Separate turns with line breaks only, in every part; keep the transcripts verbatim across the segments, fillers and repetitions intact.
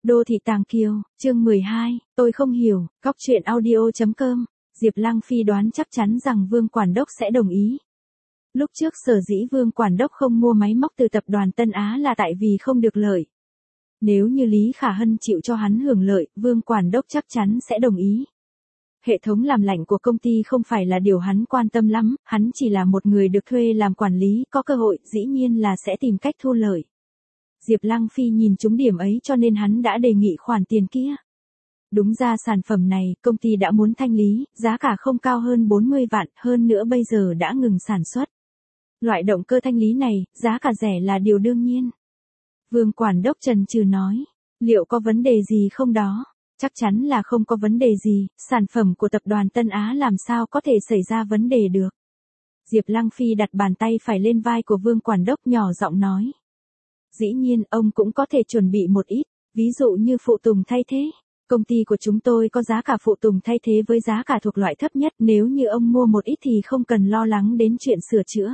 Đô thị Tàng Kiều, chương mười hai, tôi không hiểu, góc truyện audio.com, Diệp Lăng Phi đoán chắc chắn rằng Vương Quản Đốc sẽ đồng ý. Lúc trước sở dĩ Vương Quản Đốc không mua máy móc từ tập đoàn Tân Á là tại vì không được lợi. Nếu như Lý Khả Hân chịu cho hắn hưởng lợi, Vương Quản Đốc chắc chắn sẽ đồng ý. Hệ thống làm lạnh của công ty không phải là điều hắn quan tâm lắm, hắn chỉ là một người được thuê làm quản lý, có cơ hội, dĩ nhiên là sẽ tìm cách thu lợi. Diệp Lăng Phi nhìn trúng điểm ấy cho nên hắn đã đề nghị khoản tiền kia. Đúng ra sản phẩm này, công ty đã muốn thanh lý, giá cả không cao hơn bốn mươi vạn, hơn nữa bây giờ đã ngừng sản xuất. Loại động cơ thanh lý này, giá cả rẻ là điều đương nhiên. Vương Quản Đốc chần chừ nói, liệu có vấn đề gì không đó? Chắc chắn là không có vấn đề gì, sản phẩm của tập đoàn Tân Á làm sao có thể xảy ra vấn đề được. Diệp Lăng Phi đặt bàn tay phải lên vai của Vương Quản Đốc nhỏ giọng nói. Dĩ nhiên, ông cũng có thể chuẩn bị một ít, ví dụ như phụ tùng thay thế. Công ty của chúng tôi có giá cả phụ tùng thay thế với giá cả thuộc loại thấp nhất, nếu như ông mua một ít thì không cần lo lắng đến chuyện sửa chữa.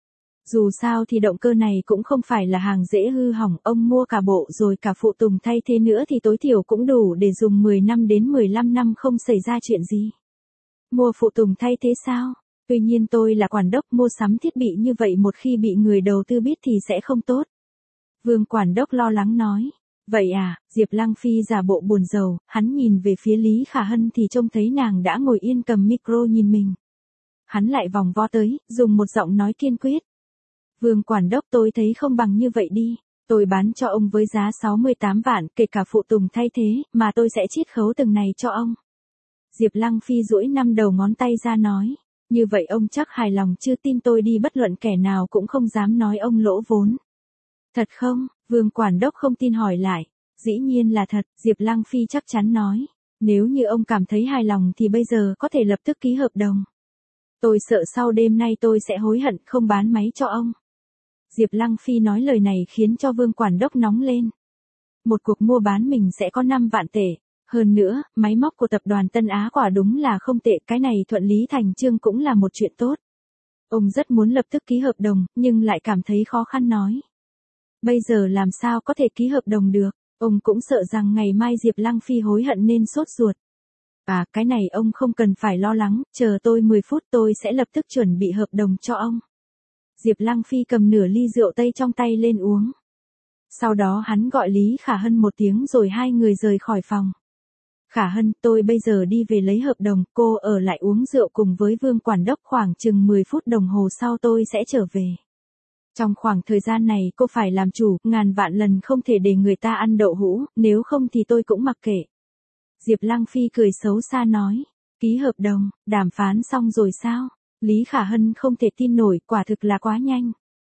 Dù sao thì động cơ này cũng không phải là hàng dễ hư hỏng, ông mua cả bộ rồi cả phụ tùng thay thế nữa thì tối thiểu cũng đủ để dùng mười năm đến mười lăm năm không xảy ra chuyện gì. Mua phụ tùng thay thế sao? Tuy nhiên tôi là quản đốc, mua sắm thiết bị như vậy một khi bị người đầu tư biết thì sẽ không tốt. Vương Quản Đốc lo lắng nói. Vậy à, Diệp Lăng Phi giả bộ buồn rầu, hắn nhìn về phía Lý Khả Hân thì trông thấy nàng đã ngồi yên cầm micro nhìn mình. Hắn lại vòng vo tới, dùng một giọng nói kiên quyết. Vương Quản Đốc, tôi thấy không bằng như vậy đi, tôi bán cho ông với giá sáu mươi tám vạn, kể cả phụ tùng thay thế, mà tôi sẽ chiết khấu từng này cho ông. Diệp Lăng Phi duỗi năm đầu ngón tay ra nói, như vậy ông chắc hài lòng chưa, tin tôi đi, bất luận kẻ nào cũng không dám nói ông lỗ vốn. Thật không? Vương Quản Đốc không tin hỏi lại. Dĩ nhiên là thật, Diệp Lăng Phi chắc chắn nói. Nếu như ông cảm thấy hài lòng thì bây giờ có thể lập tức ký hợp đồng. Tôi sợ sau đêm nay tôi sẽ hối hận không bán máy cho ông. Diệp Lăng Phi nói lời này khiến cho Vương Quản Đốc nóng lên. Một cuộc mua bán mình sẽ có năm vạn tệ. Hơn nữa, máy móc của tập đoàn Tân Á quả đúng là không tệ, cái này thuận lý thành chương cũng là một chuyện tốt. Ông rất muốn lập tức ký hợp đồng, nhưng lại cảm thấy khó khăn nói. Bây giờ làm sao có thể ký hợp đồng được, ông cũng sợ rằng ngày mai Diệp Lăng Phi hối hận nên sốt ruột. À, cái này ông không cần phải lo lắng, chờ tôi mười phút tôi sẽ lập tức chuẩn bị hợp đồng cho ông. Diệp Lăng Phi cầm nửa ly rượu tây trong tay lên uống. Sau đó hắn gọi Lý Khả Hân một tiếng rồi hai người rời khỏi phòng. Khả Hân, tôi bây giờ đi về lấy hợp đồng, cô ở lại uống rượu cùng với Vương Quản Đốc, khoảng chừng mười phút đồng hồ sau tôi sẽ trở về. Trong khoảng thời gian này cô phải làm chủ, ngàn vạn lần không thể để người ta ăn đậu hũ, nếu không thì tôi cũng mặc kệ. Diệp Lăng Phi cười xấu xa nói, ký hợp đồng, đàm phán xong rồi sao? Lý Khả Hân không thể tin nổi, quả thực là quá nhanh.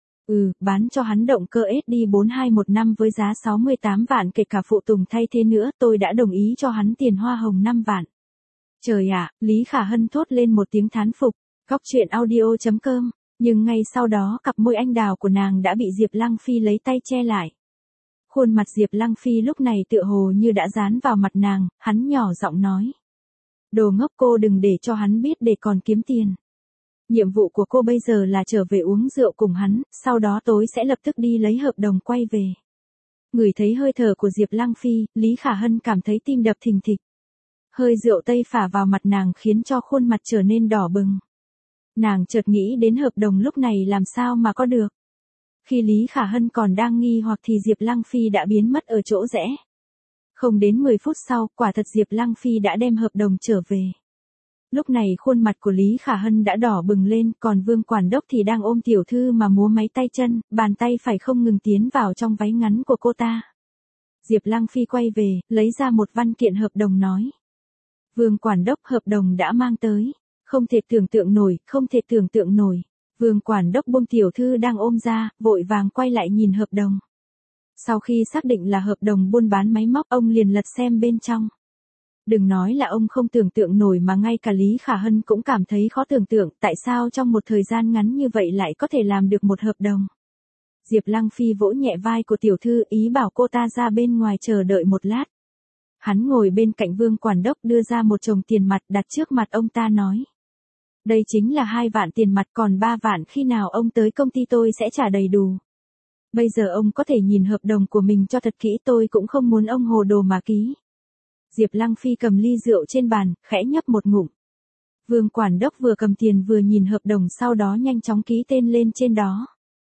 Ừ, bán cho hắn động cơ ét đê bốn hai một năm với giá sáu mươi tám vạn kể cả phụ tùng thay thế nữa, tôi đã đồng ý cho hắn tiền hoa hồng năm vạn. Trời ạ, Lý Khả Hân thốt lên một tiếng thán phục, góc truyện audio.com. Nhưng ngay sau đó cặp môi anh đào của nàng đã bị Diệp Lăng Phi lấy tay che lại. Khuôn mặt Diệp Lăng Phi lúc này tựa hồ như đã dán vào mặt nàng, hắn nhỏ giọng nói. Đồ ngốc, cô đừng để cho hắn biết để còn kiếm tiền. Nhiệm vụ của cô bây giờ là trở về uống rượu cùng hắn, sau đó tối sẽ lập tức đi lấy hợp đồng quay về. Ngửi thấy hơi thở của Diệp Lăng Phi, Lý Khả Hân cảm thấy tim đập thình thịch. Hơi rượu tây phả vào mặt nàng khiến cho khuôn mặt trở nên đỏ bừng. Nàng chợt nghĩ đến hợp đồng lúc này làm sao mà có được. Khi Lý Khả Hân còn đang nghi hoặc thì Diệp Lăng Phi đã biến mất ở chỗ rẽ. Không đến mười phút sau, quả thật Diệp Lăng Phi đã đem hợp đồng trở về. Lúc này khuôn mặt của Lý Khả Hân đã đỏ bừng lên, còn Vương Quản Đốc thì đang ôm tiểu thư mà múa máy tay chân, bàn tay phải không ngừng tiến vào trong váy ngắn của cô ta. Diệp Lăng Phi quay về, lấy ra một văn kiện hợp đồng nói. Vương Quản Đốc, hợp đồng đã mang tới. Không thể tưởng tượng nổi, không thể tưởng tượng nổi. Vương Quản Đốc buông tiểu thư đang ôm ra, vội vàng quay lại nhìn hợp đồng. Sau khi xác định là hợp đồng buôn bán máy móc, ông liền lật xem bên trong. Đừng nói là ông không tưởng tượng nổi mà ngay cả Lý Khả Hân cũng cảm thấy khó tưởng tượng, tại sao trong một thời gian ngắn như vậy lại có thể làm được một hợp đồng. Diệp Lăng Phi vỗ nhẹ vai của tiểu thư, ý bảo cô ta ra bên ngoài chờ đợi một lát. Hắn ngồi bên cạnh Vương Quản Đốc đưa ra một chồng tiền mặt đặt trước mặt ông ta nói. Đây chính là hai vạn tiền mặt, còn ba vạn khi nào ông tới công ty tôi sẽ trả đầy đủ. Bây giờ ông có thể nhìn hợp đồng của mình cho thật kỹ, tôi cũng không muốn ông hồ đồ mà ký. Diệp Lăng Phi cầm ly rượu trên bàn, khẽ nhấp một ngụm. Vương Quản đốc vừa cầm tiền vừa nhìn hợp đồng, sau đó nhanh chóng ký tên lên trên đó.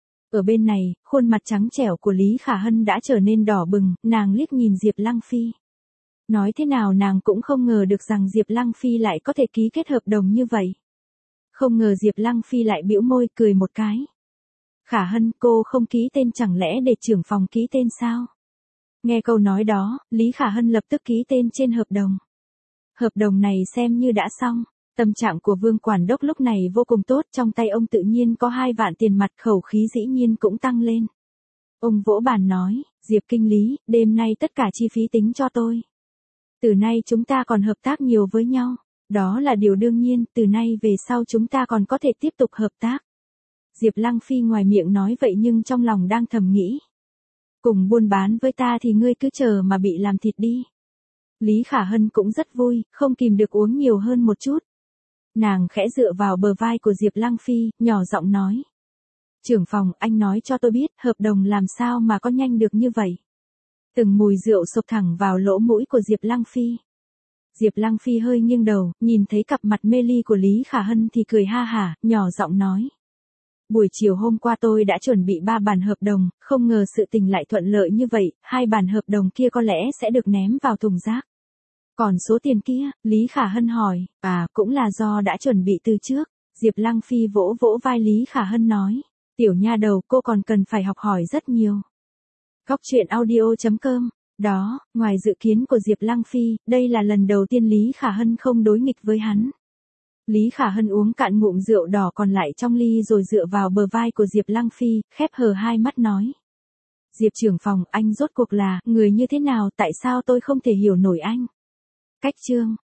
Ở bên này, khuôn mặt trắng trẻo của Lý Khả Hân đã trở nên đỏ bừng, nàng liếc nhìn Diệp Lăng Phi. Nói thế nào nàng cũng không ngờ được rằng Diệp Lăng Phi lại có thể ký kết hợp đồng như vậy. Không ngờ Diệp Lăng Phi lại bĩu môi cười một cái. Khả Hân, cô không ký tên chẳng lẽ để trưởng phòng ký tên sao? Nghe câu nói đó, Lý Khả Hân lập tức ký tên trên hợp đồng. Hợp đồng này xem như đã xong. Tâm trạng của Vương Quản đốc lúc này vô cùng tốt, trong tay ông tự nhiên có hai vạn tiền mặt, khẩu khí dĩ nhiên cũng tăng lên. Ông vỗ bàn nói, Diệp kinh lý, đêm nay tất cả chi phí tính cho tôi. Từ nay chúng ta còn hợp tác nhiều với nhau. Đó là điều đương nhiên, từ nay về sau chúng ta còn có thể tiếp tục hợp tác. Diệp Lăng Phi ngoài miệng nói vậy nhưng trong lòng đang thầm nghĩ. Cùng buôn bán với ta thì ngươi cứ chờ mà bị làm thịt đi. Lý Khả Hân cũng rất vui, không kìm được uống nhiều hơn một chút. Nàng khẽ dựa vào bờ vai của Diệp Lăng Phi, nhỏ giọng nói. Trưởng phòng, anh nói cho tôi biết, hợp đồng làm sao mà có nhanh được như vậy. Từng mùi rượu xộc thẳng vào lỗ mũi của Diệp Lăng Phi. Diệp Lăng Phi hơi nghiêng đầu, nhìn thấy cặp mặt mê ly của Lý Khả Hân thì cười ha hả, nhỏ giọng nói. Buổi chiều hôm qua tôi đã chuẩn bị ba bản hợp đồng, không ngờ sự tình lại thuận lợi như vậy, hai bản hợp đồng kia có lẽ sẽ được ném vào thùng rác. Còn số tiền kia, Lý Khả Hân hỏi, à cũng là do đã chuẩn bị từ trước. Diệp Lăng Phi vỗ vỗ vai Lý Khả Hân nói, tiểu nha đầu cô còn cần phải học hỏi rất nhiều. Góc truyện audio chấm com. Đó, ngoài dự kiến của Diệp Lăng Phi, đây là lần đầu tiên Lý Khả Hân không đối nghịch với hắn. Lý Khả Hân uống cạn ngụm rượu đỏ còn lại trong ly rồi dựa vào bờ vai của Diệp Lăng Phi, khép hờ hai mắt nói. Diệp trưởng phòng, anh rốt cuộc là người như thế nào, tại sao tôi không thể hiểu nổi anh? Cách chương